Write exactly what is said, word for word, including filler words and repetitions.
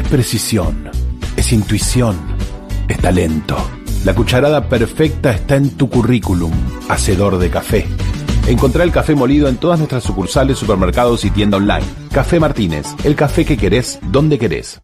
precisión, es intuición, es talento. La cucharada perfecta está en tu currículum, hacedor de café. Encontrá el café molido en todas nuestras sucursales, supermercados y tienda online. Café Martínez, el café que querés, donde querés.